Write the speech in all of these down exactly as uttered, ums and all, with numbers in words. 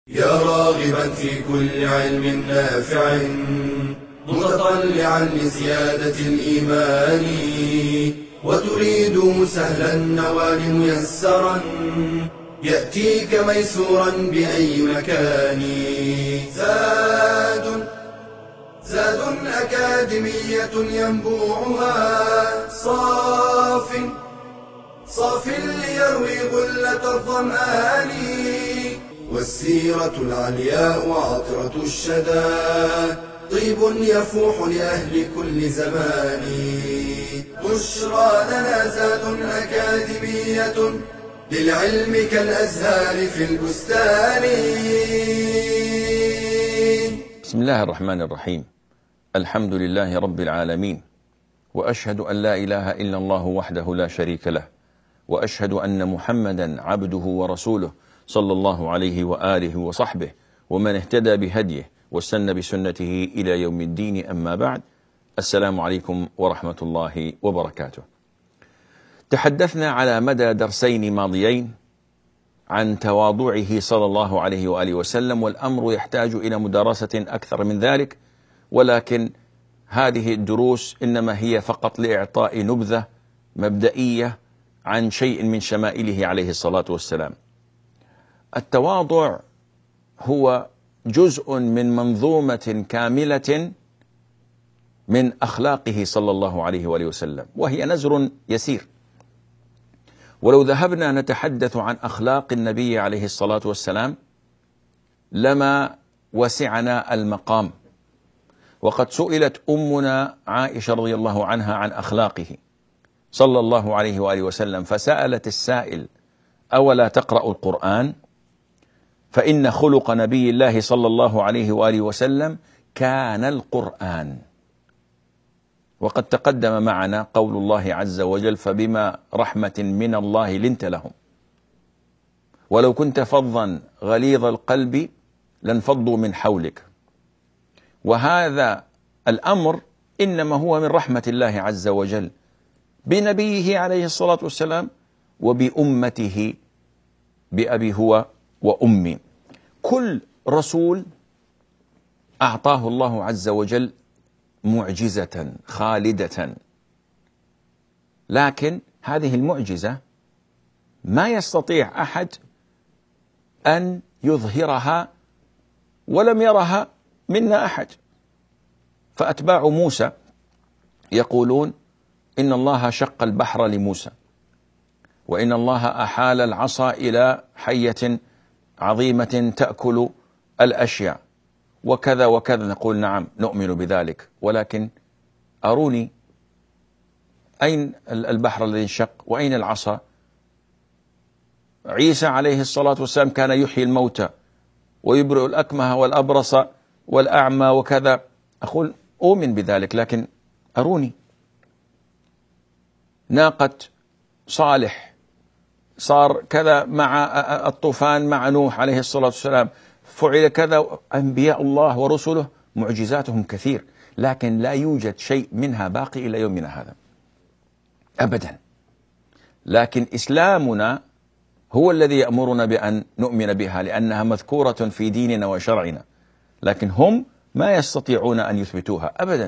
يا راغبا في كل علم نافع متطلعا لزيادة الإيمان وتريد سهلا النوال ميسرا يأتيك ميسورا بأي مكان. زاد زاد أكاديمية ينبوعها صاف صاف ليروي غلة الظمآن والسيرة العلياء وعطرة الشدى طيب يفوح لأهل كل زمان. بشرى لنا زاد أكاديمية للعلم كالأزهار في البستان. بسم الله الرحمن الرحيم. الحمد لله رب العالمين، وأشهد أن لا إله إلا الله وحده لا شريك له، وأشهد أن محمدا عبده ورسوله صلى الله عليه وآله وصحبه ومن اهتدى بهديه واستنى بسنته إلى يوم الدين. أما بعد، السلام عليكم ورحمة الله وبركاته. تحدثنا على مدى درسين ماضيين عن تواضعه صلى الله عليه وآله وسلم، والأمر يحتاج إلى مدارسة أكثر من ذلك، ولكن هذه الدروس إنما هي فقط لإعطاء نبذة مبدئية عن شيء من شمائله عليه الصلاة والسلام. التواضع هو جزء من منظومة كاملة من أخلاقه صلى الله عليه وآله وسلم، وهي نزر يسير. ولو ذهبنا نتحدث عن أخلاق النبي عليه الصلاة والسلام لما وسعنا المقام. وقد سئلت أمنا عائشة رضي الله عنها عن أخلاقه صلى الله عليه وآله وسلم، فسألت السائل: أولا تقرأ القرآن؟ فإن خلق نبي الله صلى الله عليه وآله وسلم كان القرآن. وقد تقدم معنا قول الله عز وجل: فبما رحمة من الله لنت لهم ولو كنت فظا غليظ القلب لانفضوا من حولك. وهذا الأمر إنما هو من رحمة الله عز وجل بنبيه عليه الصلاة والسلام وبأمته بأبي هو وأمي. كل رسول أعطاه الله عز وجل معجزة خالدة، لكن هذه المعجزة ما يستطيع أحد أن يظهرها ولم يرها منا أحد. فأتباع موسى يقولون إن الله شق البحر لموسى، وإن الله أحال العصا إلى حية عظيمة تأكل الأشياء وكذا وكذا. نقول نعم نؤمن بذلك، ولكن أروني أين البحر الذي انشق وأين العصا؟ عيسى عليه الصلاة والسلام كان يحيي الموتى ويبرئ الأكمه والأبرص والأعمى وكذا. أقول أؤمن بذلك، لكن أروني. ناقة صالح صار كذا مع الطوفان مع نوح عليه الصلاة والسلام، فعل كذا. أنبياء الله ورسله معجزاتهم كثير، لكن لا يوجد شيء منها باقي إلى يومنا هذا أبدا. لكن إسلامنا هو الذي يأمرنا بأن نؤمن بها، لأنها مذكورة في ديننا وشرعنا، لكن هم ما يستطيعون أن يثبتوها أبدا.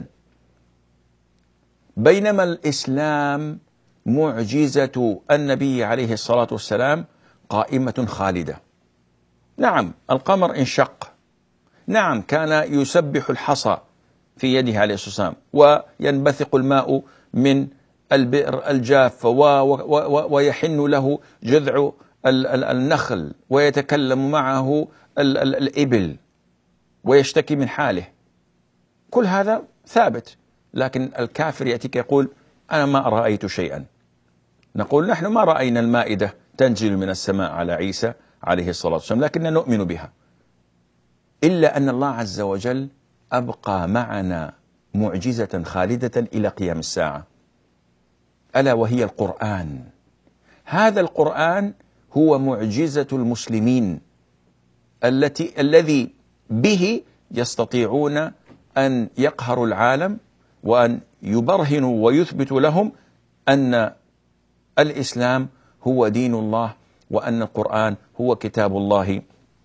بينما الإسلام معجزة النبي عليه الصلاة والسلام قائمة خالدة. نعم القمر انشق، نعم كان يسبح الحصى في يده عليه الصلاة والسلام، وينبثق الماء من البئر الجافة ويحن له جذع النخل ويتكلم معه الإبل ويشتكي من حاله. كل هذا ثابت، لكن الكافر يأتيك يقول أنا ما رأيت شيئا. نقول نحن ما رأينا المائدة تنزل من السماء على عيسى عليه الصلاة والسلام، لكننا نؤمن بها. إلا أن الله عز وجل أبقى معنا معجزة خالدة إلى قيام الساعة، ألا وهي القرآن. هذا القرآن هو معجزة المسلمين التي الذي به يستطيعون أن يقهروا العالم وأن يبرهنوا ويثبتوا لهم أن الإسلام هو دين الله، وأن القرآن هو كتاب الله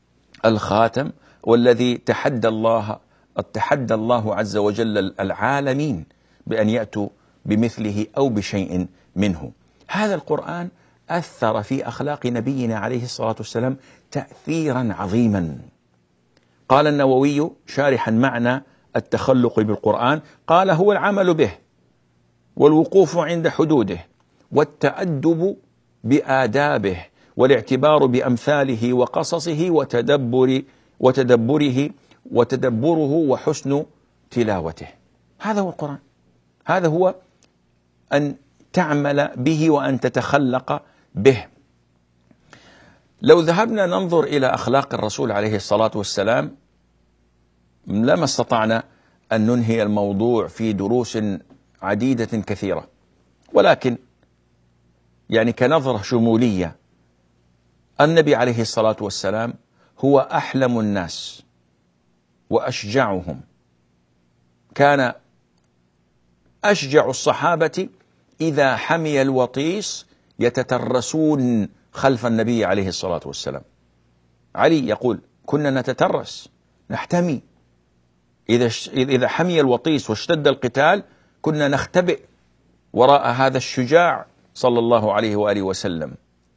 الخاتم، والذي تحدى الله تحدى الله عز وجل العالمين بأن يأتوا بمثله أو بشيء منه. هذا القرآن أثر في أخلاق نبينا عليه الصلاة والسلام تأثيرا عظيما. قال النووي شارحا معنى التخلق بالقرآن، قال: هو العمل به والوقوف عند حدوده والتأدب بآدابه والاعتبار بأمثاله وقصصه وتدبر وتدبره وتدبره وحسن تلاوته. هذا هو القرآن، هذا هو أن تعمل به وأن تتخلق به. لو ذهبنا ننظر إلى أخلاق الرسول عليه الصلاة والسلام لما استطعنا أن ننهي الموضوع في دروس عديدة كثيرة، ولكن يعني كنظرة شمولية، النبي عليه الصلاة والسلام هو أحلم الناس وأشجعهم، كان أشجع الصحابة إذا حمي الوطيس يتترسون خلف النبي عليه الصلاة والسلام. علي يقول: كنا نتترس نحتمي، إذا إذا حمي الوطيس واشتد القتال كنا نختبئ وراء هذا الشجاع صلى الله عليه وآله وسلم.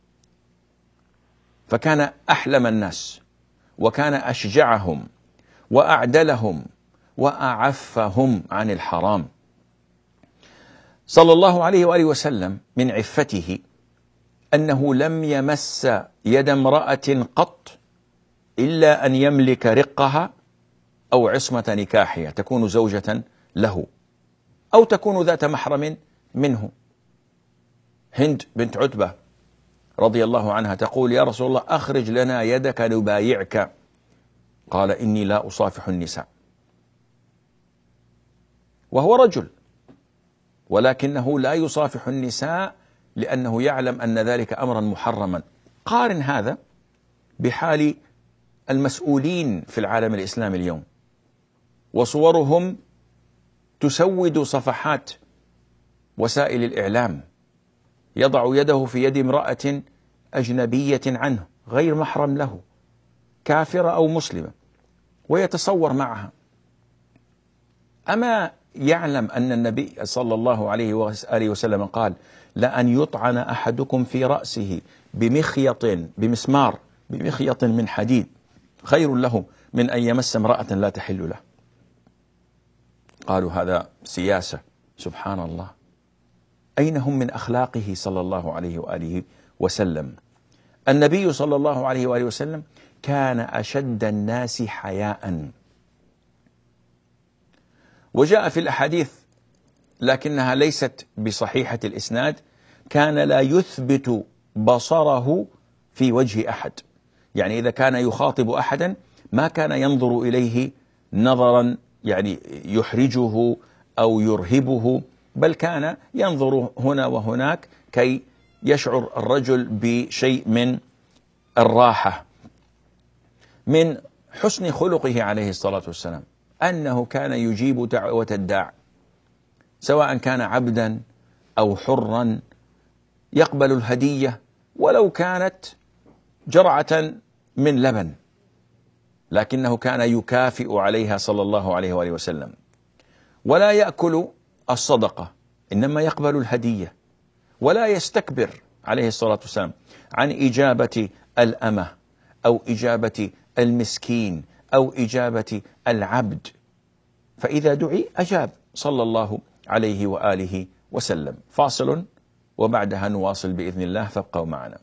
فكان أحلم الناس، وكان أشجعهم وأعدلهم وأعفهم عن الحرام صلى الله عليه وآله وسلم. من عفته أنه لم يمس يد امرأة قط إلا أن يملك رقها أو عصمة نكاحها، تكون زوجة له أو تكون ذات محرم منه. هند بنت عتبة رضي الله عنها تقول: يا رسول الله أخرج لنا يدك نبايعك. قال: إني لا أصافح النساء. وهو رجل، ولكنه لا يصافح النساء لأنه يعلم أن ذلك أمرا محرما. قارن هذا بحال المسؤولين في العالم الإسلامي اليوم، وصورهم تسود صفحات وسائل الإعلام، يضع يده في يد امرأة أجنبية عنه غير محرم له، كافرة أو مسلمة، ويتصور معها. أما يعلم أن النبي صلى الله عليه وآله وسلم قال: لأن يطعن أحدكم في رأسه بمخيط بمسمار بمخيط من حديد خير له من أن يمس امرأة لا تحل له. قالوا: هذا سياسة. سبحان الله، أين هم من أخلاقه صلى الله عليه وآله وسلم؟ النبي صلى الله عليه وآله وسلم كان أشد الناس حياء. وجاء في الأحاديث لكنها ليست بصحيحة الإسناد: كان لا يثبت بصره في وجه أحد، يعني إذا كان يخاطب أحدا ما كان ينظر إليه نظرا يعني يحرجه أو يرهبه، بل كان ينظر هنا وهناك كي يشعر الرجل بشيء من الراحة. من حسن خلقه عليه الصلاة والسلام أنه كان يجيب دعوة الداع، سواء كان عبدا أو حرا، يقبل الهدية ولو كانت جرعة من لبن، لكنه كان يكافئ عليها صلى الله عليه وآله وسلم. ولا يأكل الصدقة، إنما يقبل الهدية، ولا يستكبر عليه الصلاة والسلام عن إجابة الأمة أو إجابة المسكين أو إجابة العبد، فإذا دعي أجاب صلى الله عليه وآله وسلم. فاصل وبعدها نواصل بإذن الله، فابقوا معنا.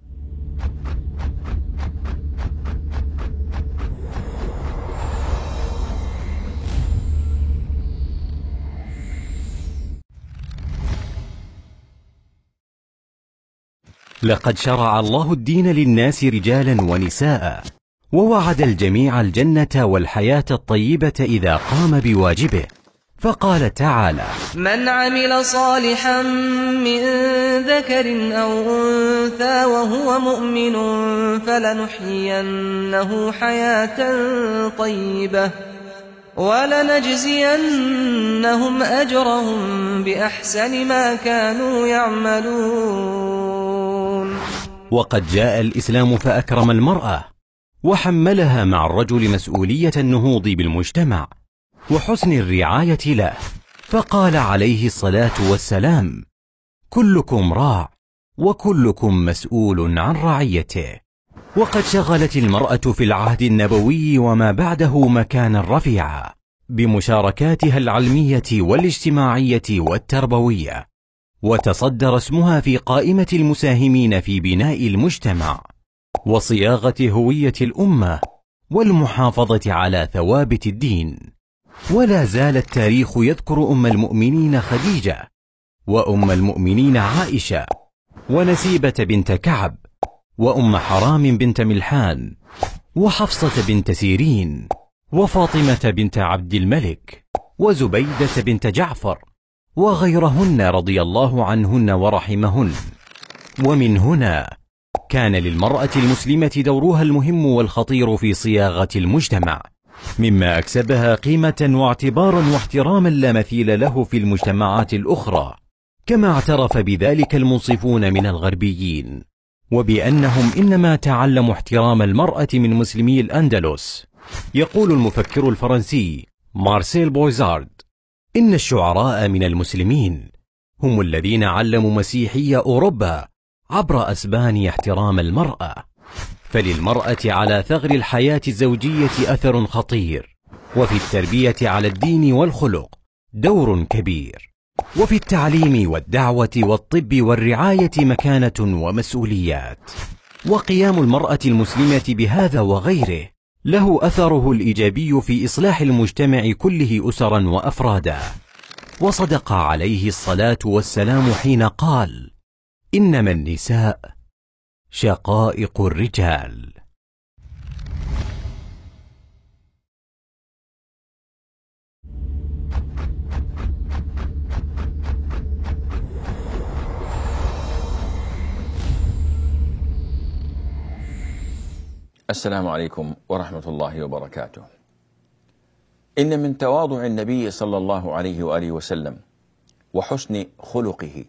لقد شرع الله الدين للناس رجالا ونساء، ووعد الجميع الجنة والحياة الطيبة إذا قام بواجبه، فقال تعالى: من عمل صالحا من ذكر أو أنثى وهو مؤمن فلنحيينه حياة طيبة ولنجزينهم أجرهم بأحسن ما كانوا يعملون. وقد جاء الإسلام فأكرم المرأة وحملها مع الرجل مسؤولية النهوض بالمجتمع وحسن الرعاية له، فقال عليه الصلاة والسلام: كلكم راع وكلكم مسؤول عن رعيته. وقد شغلت المرأة في العهد النبوي وما بعده مكانا رفيعا بمشاركاتها العلمية والاجتماعية والتربوية، وتصدر اسمها في قائمة المساهمين في بناء المجتمع وصياغة هوية الأمة والمحافظة على ثوابت الدين. ولا زال التاريخ يذكر أم المؤمنين خديجة، وأم المؤمنين عائشة، ونسيبة بنت كعب، وأم حرام بنت ملحان، وحفصة بنت سيرين، وفاطمة بنت عبد الملك، وزبيدة بنت جعفر، وغيرهن رضي الله عنهن ورحمهن. ومن هنا كان للمرأة المسلمة دورها المهم والخطير في صياغة المجتمع، مما أكسبها قيمة واعتبارا واحتراما لا مثيل له في المجتمعات الأخرى، كما اعترف بذلك المنصفون من الغربيين، وبأنهم إنما تعلموا احترام المرأة من مسلمي الأندلس. يقول المفكر الفرنسي مارسيل بويزارد: إن الشعراء من المسلمين هم الذين علموا مسيحي أوروبا عبر أسبان احترام المرأة. فللمرأة على ثغر الحياة الزوجية أثر خطير، وفي التربية على الدين والخلق دور كبير، وفي التعليم والدعوة والطب والرعاية مكانة ومسؤوليات. وقيام المرأة المسلمة بهذا وغيره له أثره الإيجابي في إصلاح المجتمع كله أسرا وأفرادا. وصدق عليه الصلاة والسلام حين قال: إنما النساء شقائق الرجال. السلام عليكم ورحمة الله وبركاته. إن من تواضع النبي صلى الله عليه وآله وسلم وحسن خلقه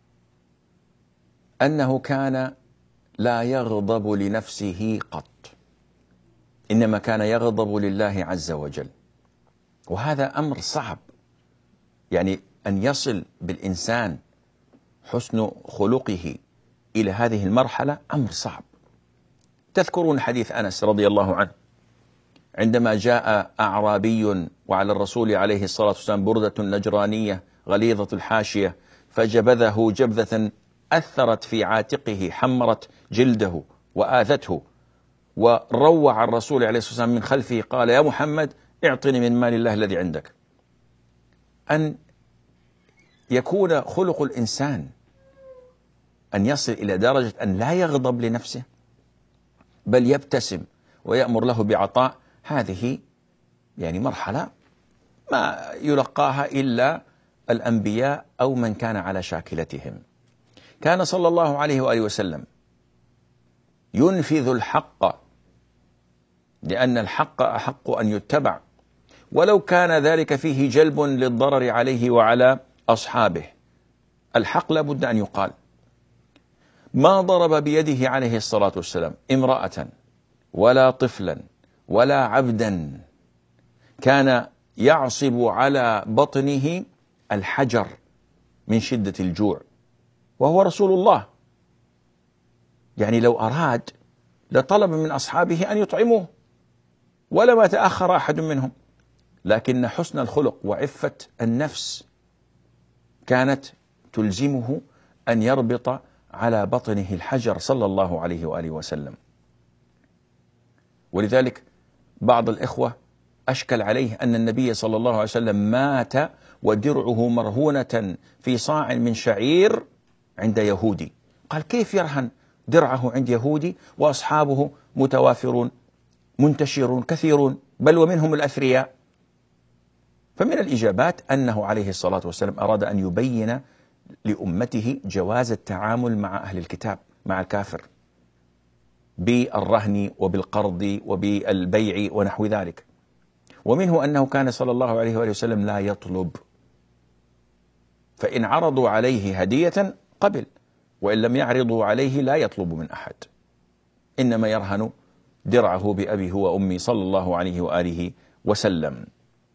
أنه كان لا يغضب لنفسه قط، إنما كان يغضب لله عز وجل. وهذا أمر صعب، يعني أن يصل بالإنسان حسن خلقه إلى هذه المرحلة أمر صعب. تذكرون حديث أنس رضي الله عنه عندما جاء أعرابي وعلى الرسول عليه الصلاة والسلام بردة نجرانية غليظة الحاشية، فجبذه جبذة أثرت في عاتقه، حمرت جلده وآذته، وروع الرسول عليه الصلاة والسلام من خلفه قال: يا محمد اعطني من مال الله الذي عندك. أن يكون خلق الإنسان أن يصل إلى درجة أن لا يغضب لنفسه بل يبتسم ويأمر له بعطاء، هذه يعني مرحلة ما يلقاها إلا الأنبياء أو من كان على شاكلتهم. كان صلى الله عليه وآله وسلم ينفذ الحق، لأن الحق أحق أن يتبع، ولو كان ذلك فيه جلب للضرر عليه وعلى أصحابه. الحق لا بد أن يقال. ما ضرب بيده عليه الصلاة والسلام امرأة ولا طفلا ولا عبدا كان يعصب على بطنه الحجر من شدة الجوع، وهو رسول الله. يعني لو أراد لطلب من أصحابه أن يطعموه ولما تأخر أحد منهم، لكن حسن الخلق وعفة النفس كانت تلزمه أن يربط على بطنه الحجر صلى الله عليه وآله وسلم. ولذلك بعض الإخوة أشكل عليه أن النبي صلى الله عليه وسلم مات ودرعه مرهونة في صاع من شعير عند يهودي. قال: كيف يرهن درعه عند يهودي وأصحابه متوافرون منتشرون كثيرون، بل ومنهم الأثرياء؟ فمن الإجابات أنه عليه الصلاة والسلام أراد أن يبين لأمته جواز التعامل مع أهل الكتاب، مع الكافر، بالرهن وبالقرض وبالبيع ونحو ذلك. ومنه أنه كان صلى الله عليه وآله وسلم لا يطلب، فإن عرضوا عليه هدية قبل، وإن لم يعرضوا عليه لا يطلب من أحد، إنما يرهن درعه بأبي هو أمي صلى الله عليه وآله وسلم.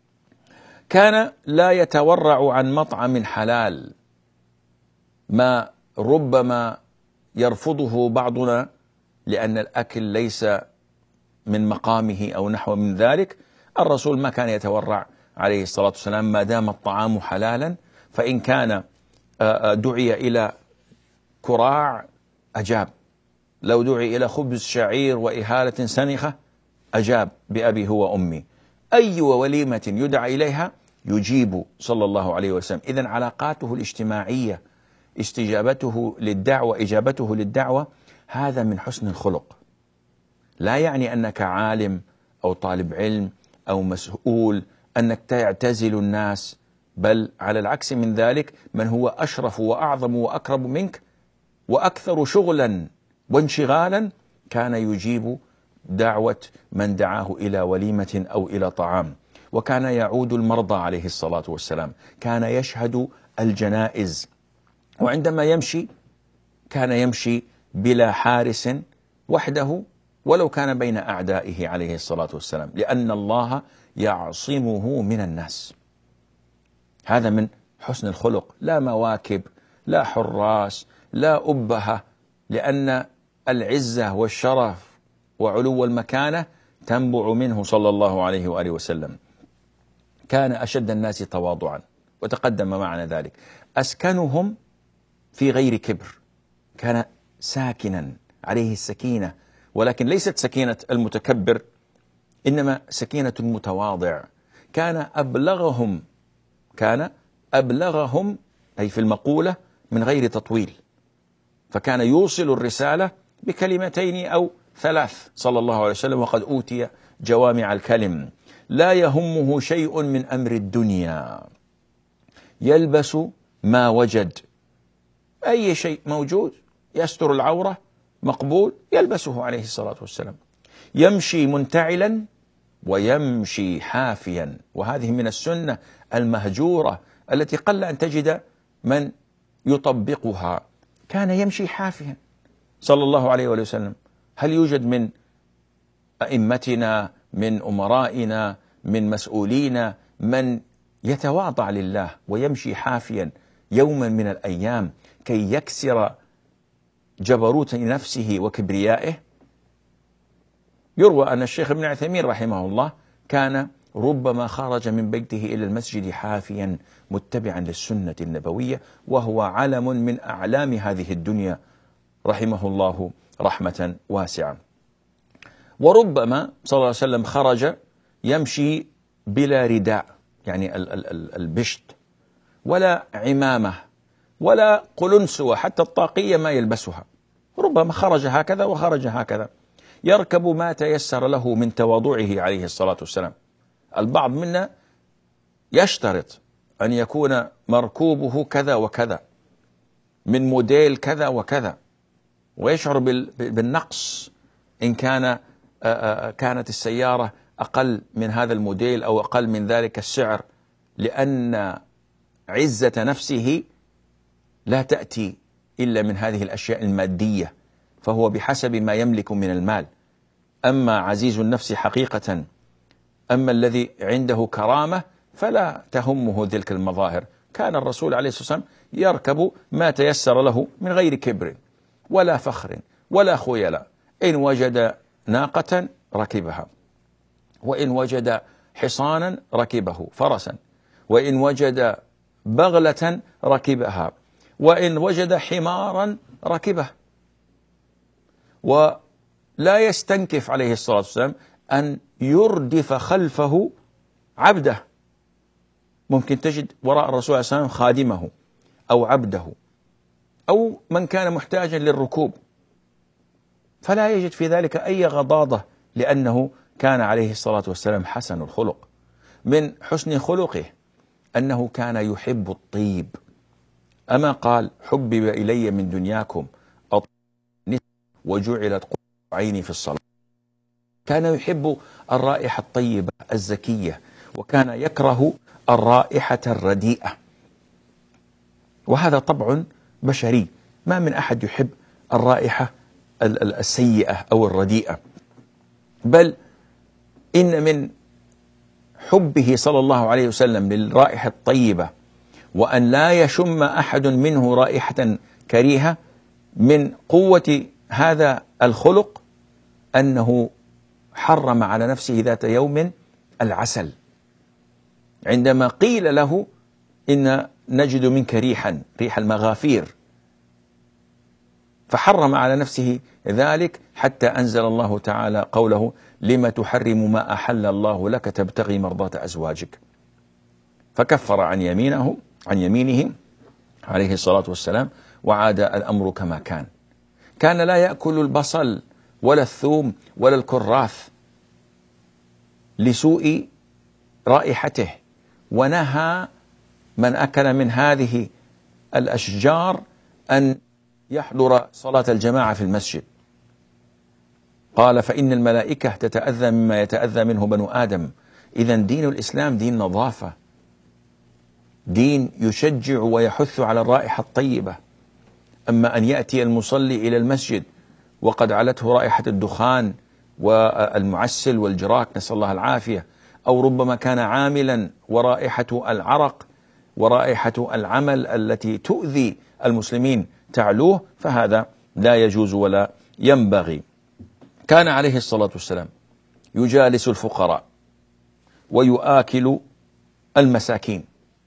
كان لا يتورع عن مطعم حلال، ما ربما يرفضه بعضنا لأن الأكل ليس من مقامه أو نحو من ذلك. الرسول ما كان يتورع عليه الصلاة والسلام ما دام الطعام حلالا، فإن كان دعي إلى كراع أجاب، لو دعي إلى خبز شعير وإهالة سنخة أجاب بأبي هو أمي، أي وليمة يدعى إليها يجيب صلى الله عليه وسلم. إذن علاقاته الاجتماعية، استجابته للدعوة، إجابته للدعوة، هذا من حسن الخلق. لا يعني أنك عالم أو طالب علم أو مسؤول أنك تعتزل الناس، بل على العكس من ذلك، من هو أشرف وأعظم وأكرم منك وأكثر شغلا وانشغالا كان يجيب دعوة من دعاه إلى وليمة أو إلى طعام. وكان يعود المرضى عليه الصلاة والسلام، كان يشهد الجنائز، وعندما يمشي كان يمشي بلا حارس وحده ولو كان بين أعدائه عليه الصلاة والسلام، لأن الله يعصمه من الناس. هذا من حسن الخلق، لا مواكب، لا حراس، لا أبهة، لأن العزة والشرف وعلو المكانة تنبع منه صلى الله عليه وآله وسلم. كان أشد الناس تواضعا، وتقدم معنا ذلك. أسكنهم في غير كبر، كان ساكنا عليه السكينة، ولكن ليست سكينة المتكبر، إنما سكينة المتواضع. كان أبلغهم كان أبلغهم أي في المقولة من غير تطويل، فكان يوصل الرسالة بكلمتين أو ثلاث صلى الله عليه وسلم، وقد أوتي جوامع الكلم. لا يهمه شيء من أمر الدنيا، يلبس ما وجد، أي شيء موجود يستر العورة مقبول يلبسه عليه الصلاة والسلام. يمشي منتعلا ويمشي حافيا، وهذه من السنة المهجورة التي قل أن تجد من يطبقها. كان يمشي حافيا صلى الله عليه وسلم. هل يوجد من أئمتنا، من أمرائنا، من مسؤولين من يتواضع لله ويمشي حافيا يوما من الأيام كي يكسر جبروت نفسه وكبريائه؟ يروى أن الشيخ ابن عثيمين رحمه الله كان ربما خرج من بيته إلى المسجد حافيا متبعا للسنة النبوية، وهو علم من أعلام هذه الدنيا رحمه الله رحمة واسعة. وربما صلى الله عليه وسلم خرج يمشي بلا رداء، يعني البشت، ولا عمامة، ولا قلنسوة، حتى الطاقية ما يلبسها. ربما خرج هكذا وخرج هكذا، يركب ما تيسر له من تواضعه عليه الصلاة والسلام. البعض منا يشترط أن يكون مركوبه كذا وكذا من موديل كذا وكذا، ويشعر بالنقص إن كان كانت السيارة أقل من هذا الموديل أو أقل من ذلك السعر، لأن عزة نفسه لا تأتي إلا من هذه الأشياء المادية، فهو بحسب ما يملك من المال. أما عزيز النفس حقيقة، أما الذي عنده كرامة فلا تهمه تلك المظاهر. كان الرسول عليه الصلاة والسلام يركب ما تيسر له من غير كبر ولا فخر ولا خيلاء. إن وجد ناقة ركبها، وإن وجد حصانا ركبه فرسا، وإن وجد بغلة ركبها، وإن وجد حمارا ركبه. ولا يستنكف عليه الصلاة والسلام أن يردف خلفه عبده. ممكن تجد وراء الرسول عليه الصلاة والسلام خادمه أو عبده أو من كان محتاجا للركوب، فلا يجد في ذلك أي غضاضة، لأنه كان عليه الصلاة والسلام حسن الخلق. من حسن خلقه أنه كان يحب الطيب، أما قال حبب إلي من دنياكم الطيب وجعلت قرة عيني في الصلاة. كان يحب الرائحة الطيبة الزكية، وكان يكره الرائحة الرديئة، وهذا طبع بشري، ما من أحد يحب الرائحة السيئة أو الرديئة. بل إن من حبه صلى الله عليه وسلم للرائحة الطيبة وأن لا يشم أحد منه رائحة كريهة، من قوة هذا الخلق أنه حرم على نفسه ذات يوم العسل، عندما قيل له إن نجد منك ريحا ريح المغافير، فحرم على نفسه ذلك حتى أنزل الله تعالى قوله: لم تحرم ما أحل الله لك تبتغي مرضات أزواجك، فكفر عن يمينه عن يمينه عليه الصلاة والسلام، وعاد الأمر كما كان. كان لا يأكل البصل ولا الثوم ولا الكراث لسوء رائحته، ونهى من أكل من هذه الأشجار أن يحضر صلاة الجماعة في المسجد. قال: فإن الملائكة تتأذى مما يتأذى منه بنو آدم. إذن دين الإسلام دين نظافة، دين يشجع ويحث على الرائحة الطيبة. أما أن يأتي المصلي إلى المسجد وقد علته رائحة الدخان والمعسل والجراك، نسأل الله العافية، أو ربما كان عاملا ورائحة العرق ورائحة العمل التي تؤذي المسلمين تعلوه، فهذا لا يجوز ولا ينبغي. كان عليه الصلاة والسلام يجالس الفقراء ويؤكل المساكين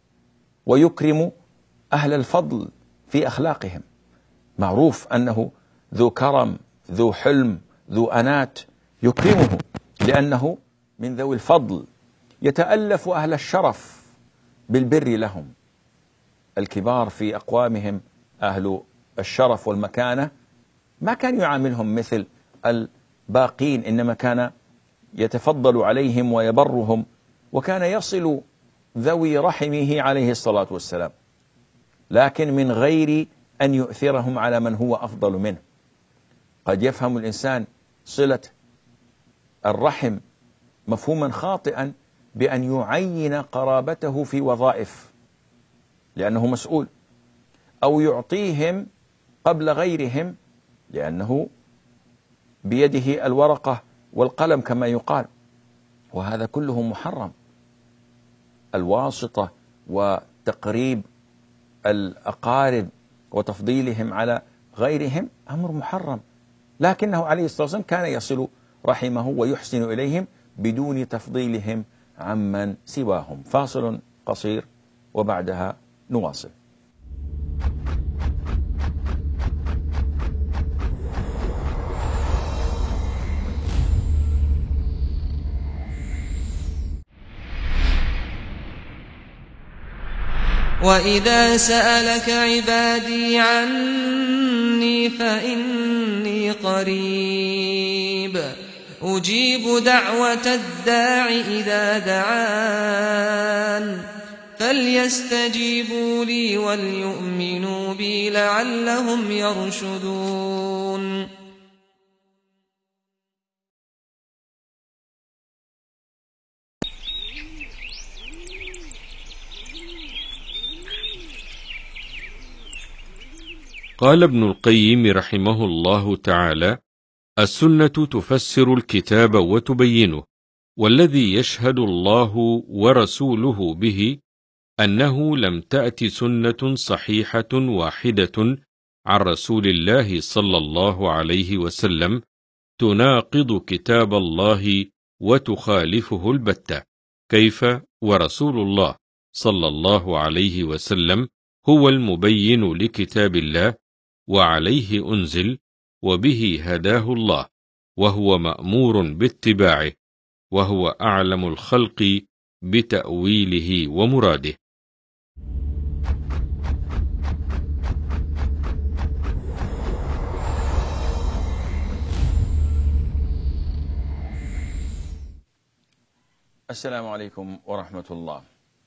ويكرم أهل الفضل في أخلاقهم. معروف أنه ذو كرم ذو حلم ذو أنات، يكرمه لأنه من ذوي الفضل. يتألف أهل الشرف بالبر لهم، الكبار في أقوامهم أهل الشرف والمكانة ما كان يعاملهم مثل الباقين، إنما كان يتفضل عليهم ويبرهم، وكان يصل ذوي رحمه عليه الصلاة والسلام، لكن من غير أن يؤثرهم على من هو أفضل منه. قد يفهم الإنسان صلة الرحم مفهوما خاطئا بأن يعين قرابته في وظائف لأنه مسؤول، أو يعطيهم قبل غيرهم لأنه بيده الورقة والقلم كما يقال، وهذا كله محرم. الواسطة وتقريب الأقارب وتفضيلهم على غيرهم أمر محرم، لكنه عليه الصلاة والسلام كان يصل رحمه ويحسن إليهم بدون تفضيلهم عمن سواهم. فاصل قصير وبعدها نواصل. وإذا سألك عبادي عني فإني قريب أجيب دعوة الداع إذا دعان فليستجيبوا لي وليؤمنوا بي لعلهم يرشدون. قال ابن القيم رحمه الله تعالى: السنة تفسر الكتاب وتبينه، والذي يشهد الله ورسوله به أنه لم تأت سنة صحيحة واحدة عن رسول الله صلى الله عليه وسلم تناقض كتاب الله وتخالفه البتة. كيف ورسول الله صلى الله عليه وسلم هو المبين لكتاب الله، وعليه أنزل، وبه هداه الله، وهو مأمور باتباعه، وهو أعلم الخلق بتأويله ومراده. السلام عليكم ورحمة الله.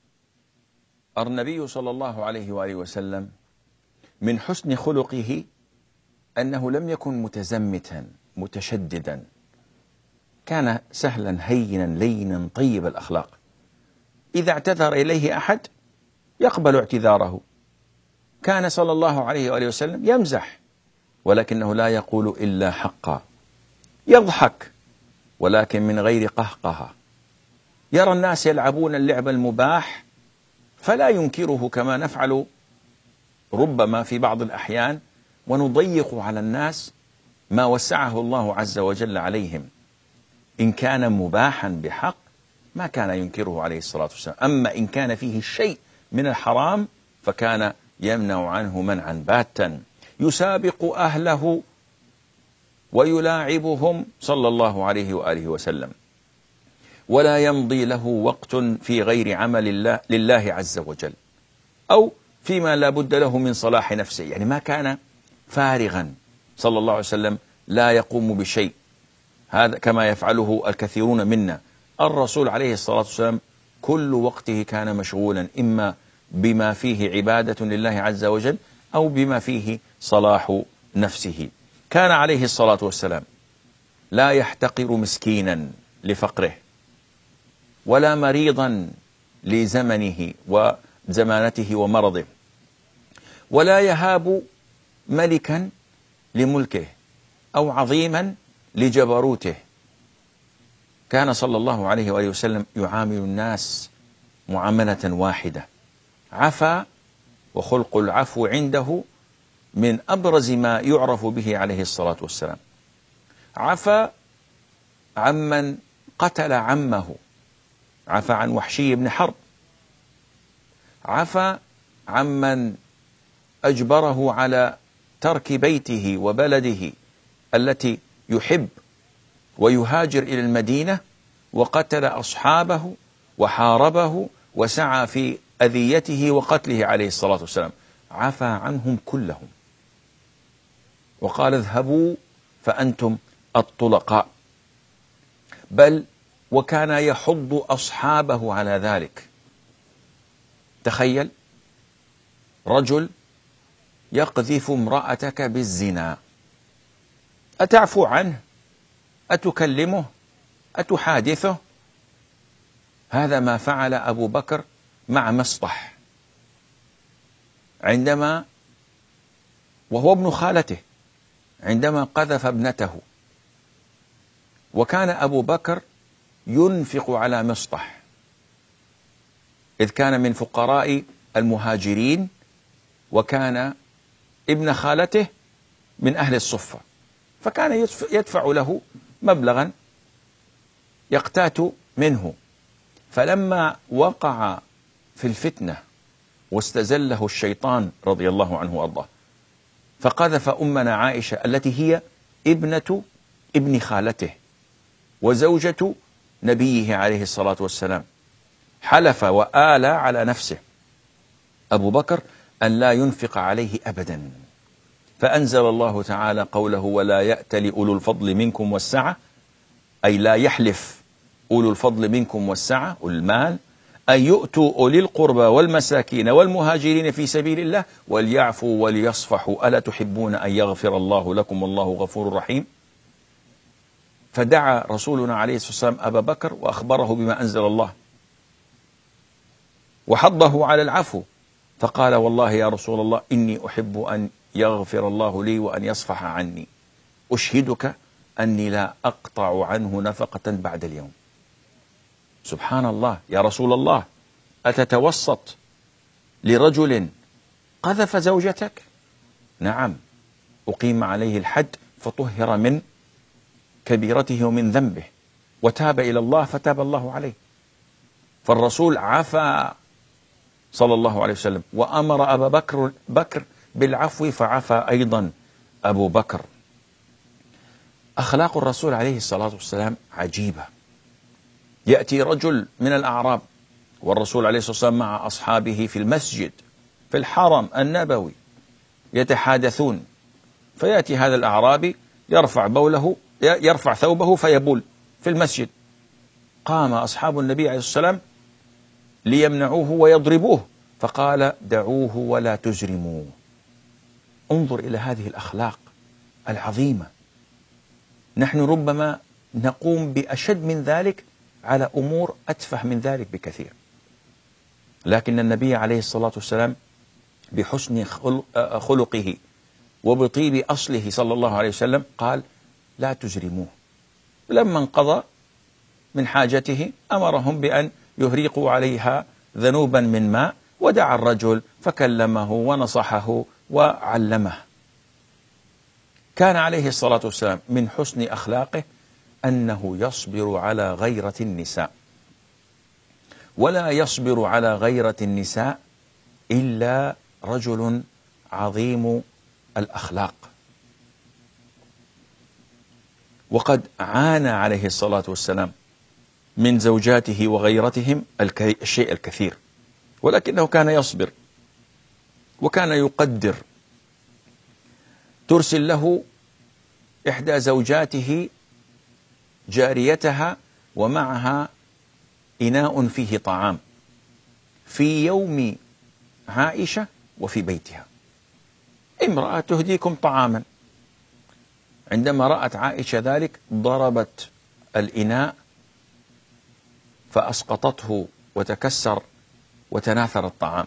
النبي صلى الله عليه وآله وسلم من حسن خلقه أنه لم يكن متزمتا متشددا، كان سهلا هينا لينا طيب الأخلاق. إذا اعتذر إليه أحد يقبل اعتذاره. كان صلى الله عليه وآله وسلم يمزح ولكنه لا يقول إلا حقا، يضحك ولكن من غير قهقهة. يرى الناس يلعبون اللعب المباح فلا ينكره كما نفعل ربما في بعض الأحيان، ونضيق على الناس ما وسعه الله عز وجل عليهم. إن كان مباحا بحق ما كان ينكره عليه الصلاة والسلام، أما إن كان فيه شيء من الحرام فكان يمنع عنه منعا باتا. يسابق أهله ويلاعبهم صلى الله عليه وآله وسلم، ولا يمضي له وقت في غير عمل الله لله عز وجل أو فيما لا بد له من صلاح نفسه. يعني ما كان فارغا صلى الله عليه وسلم لا يقوم بشيء، هذا كما يفعله الكثيرون منا. الرسول عليه الصلاة والسلام كل وقته كان مشغولا إما بما فيه عبادة لله عز وجل أو بما فيه صلاح نفسه. كان عليه الصلاة والسلام لا يحتقر مسكينا لفقره، ولا مريضا لزمنه وزمانته ومرضه، ولا يهاب ملكا لملكه أو عظيما لجبروته. كان صلى الله عليه وآله وسلم يعامل الناس معاملة واحدة. عفا، وخلق العفو عنده من أبرز ما يعرف به عليه الصلاة والسلام. عفا عمن قتل عمه، عفا عن وحشي بن حرب، عفا عمن أجبره على ترك بيته وبلده التي يحب ويهاجر إلى المدينة، وقتل أصحابه وحاربه وسعى في أذيته وقتله عليه الصلاة والسلام. عفا عنهم كلهم وقال اذهبوا فأنتم الطلقاء، بل وكان يحض أصحابه على ذلك. تخيل رجل يقذف امرأتك بالزنا، أتعفو عنه؟ أتكلمه؟ أتحادثه؟ هذا ما فعل أبو بكر مع مصطح عندما وهو ابن خالته، عندما قذف ابنته. وكان أبو بكر ينفق على مصطح إذ كان من فقراء المهاجرين، وكان ابن خالته من أهل الصفة، فكان يدفع له مبلغا يقتات منه. فلما وقع في الفتنة واستزله الشيطان رضي الله عنه وأرضاه، فقذف أمنا عائشة التي هي ابنة ابن خالته وزوجة نبيه عليه الصلاة والسلام، حلف وآلى على نفسه أبو بكر أن لا ينفق عليه أبدا، فأنزل الله تعالى قوله ولا يأتل أولو الفضل منكم والسعة، أي لا يحلف أولو الفضل منكم والسعة والمال أن يؤتوا أولي القربى والمساكين والمهاجرين في سبيل الله وليعفوا وليصفحوا ألا تحبون أن يغفر الله لكم والله غفور رحيم. فدعا رسولنا عليه الصلاة والسلام أبا بكر وأخبره بما أنزل الله وحضه على العفو، فقال والله يا رسول الله إني أحب أن يغفر الله لي وأن يصفح عني، أشهدك أني لا أقطع عنه نفقة بعد اليوم. سبحان الله، يا رسول الله أتتوسط لرجل قذف زوجتك؟ نعم، أقيم عليه الحد فطهر من كبيرته ومن ذنبه وتاب إلى الله فتاب الله عليه. فالرسول عفا صلى الله عليه وسلم وأمر أبا بكر, بكر بالعفو فعفى أيضا أبو بكر. أخلاق الرسول عليه الصلاة والسلام عجيبة. يأتي رجل من الأعراب والرسول عليه الصلاة والسلام مع أصحابه في المسجد في الحرم النبوي يتحادثون، فيأتي هذا الأعرابي يرفع بوله يرفع ثوبه فيبول في المسجد. قام أصحاب النبي عليه الصلاة والسلام ليمنعوه ويضربوه، فقال دعوه ولا تجرموه. انظر إلى هذه الأخلاق العظيمة. نحن ربما نقوم بأشد من ذلك على أمور أتفه من ذلك بكثير، لكن النبي عليه الصلاة والسلام بحسن خلقه وبطيب أصله صلى الله عليه وسلم قال لا تجرموه، لما انقضى من حاجته أمرهم بأن يهريقوا عليها ذنوبا من ماء، ودعا الرجل فكلمه ونصحه وعلمه. كان عليه الصلاة والسلام من حسن أخلاقه أنه يصبر على غيرة النساء، ولا يصبر على غيرة النساء إلا رجل عظيم الأخلاق. وقد عانى عليه الصلاة والسلام من زوجاته وغيرتهم الشيء الكثير، ولكنه كان يصبر وكان يقدر. ترسل له إحدى زوجاته جاريتها ومعها إناء فيه طعام في يوم عائشة وفي بيتها، امرأة تهديكم طعاما. عندما رأت عائشة ذلك ضربت الإناء فأسقطته وتكسر وتناثر الطعام،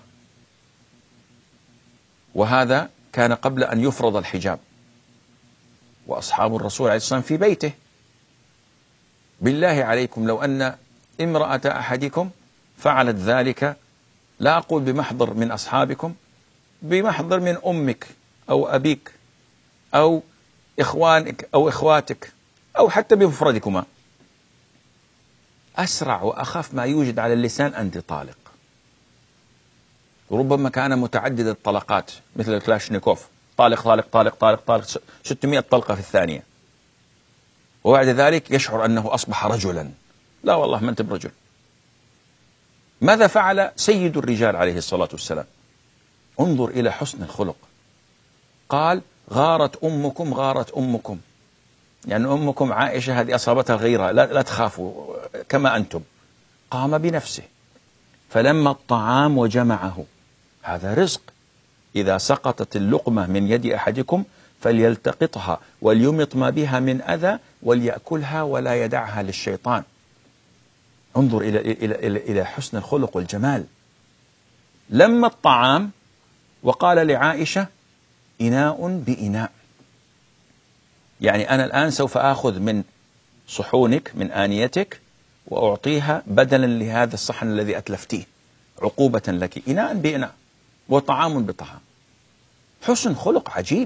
وهذا كان قبل أن يفرض الحجاب، وأصحاب الرسول عليه الصلاة والسلام في بيته. بالله عليكم لو أن امرأة أحدكم فعلت ذلك، لا أقول بمحضر من أصحابكم، بمحضر من أمك أو أبيك أو إخوانك أو إخواتك أو حتى بمفردكما، أسرع وأخف ما يوجد على اللسان أنت طالق. ربما كان متعدد الطلقات مثل الكلاشنيكوف، طالق طالق طالق طالق طالق ستمائة طلقة في الثانية، وبعد ذلك يشعر أنه أصبح رجلا. لا والله ما أنت برجل. ماذا فعل سيد الرجال عليه الصلاة والسلام؟ انظر إلى حسن الخلق. قال غارت أمكم غارت أمكم، يعني أمكم عائشة هذه أصابتها الغيرة، لا, لا تخافوا كما أنتم. قام بنفسه فلما الطعام وجمعه، هذا رزق، إذا سقطت اللقمة من يد أحدكم فليلتقطها وليمط ما بها من أذى وليأكلها ولا يدعها للشيطان. انظر إلى, إلى, إلى, إلى حسن الخلق والجمال. لما الطعام وقال لعائشة إناء بإناء، يعني أنا الآن سوف آخذ من صحونك من آنيتك وأعطيها بدلا لهذا الصحن الذي أتلفتيه، عقوبة لك، إناء بإناء وطعام بطعام. حسن خلق عجيب،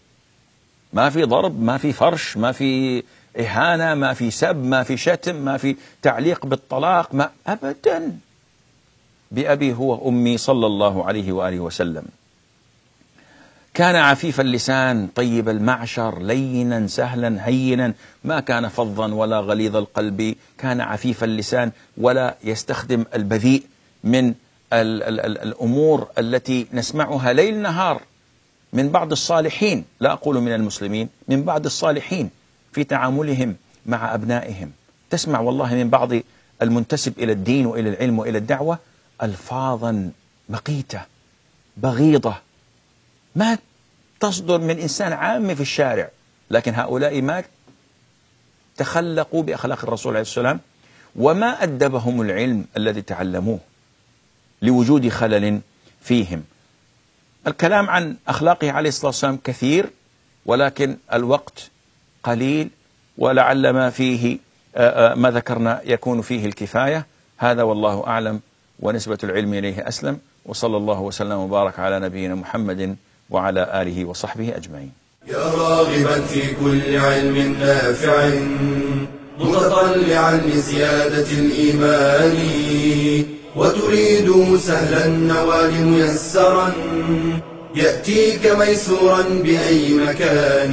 ما في ضرب، ما في فرش، ما في إهانة، ما في سب، ما في شتم، ما في تعليق بالطلاق، ما أبدا. بأبي هو أمي صلى الله عليه وآله وسلم. كان عفيف اللسان طيب المعشر، لينا سهلا هينا، ما كان فظا ولا غليظ القلب، كان عفيف اللسان ولا يستخدم البذيء من ال ال ال الأمور التي نسمعها ليل نهار من بعض الصالحين، لا أقول من المسلمين، من بعض الصالحين في تعاملهم مع أبنائهم. تسمع والله من بعض المنتسب إلى الدين وإلى العلم وإلى الدعوة ألفاظا مقيتة بغيضة ما تصدر من إنسان عام في الشارع، لكن هؤلاء ما تخلقوا بأخلاق الرسول عليه السلام وما أدبهم العلم الذي تعلموه لوجود خلل فيهم. الكلام عن أخلاقه عليه الصلاة والسلام كثير، ولكن الوقت قليل، ولعل ما فيه ما ذكرنا يكون فيه الكفاية. هذا والله أعلم، ونسبة العلم إليه أسلم، وصلى الله وسلم وبارك على نبينا محمد وعلى آله وصحبه أجمعين. يا راغبا في كل علم نافع متطلعا لزيادة الإيمان، وتريد سهلا النوال ميسرا يأتيك ميسورا بأي مكان.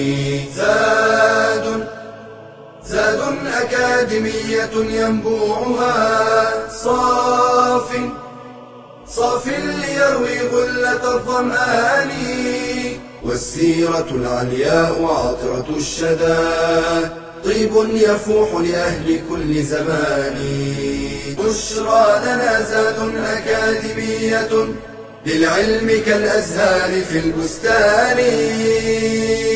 زاد زاد أكاديمية ينبوعها صاف صاف ليروي غلة الظمآن، والسيرة العلياء عطرة الشدى طيب يفوح لأهل كل زمان. بشرى لنا زاد أكاديمية للعلم كالأزهار في البستان.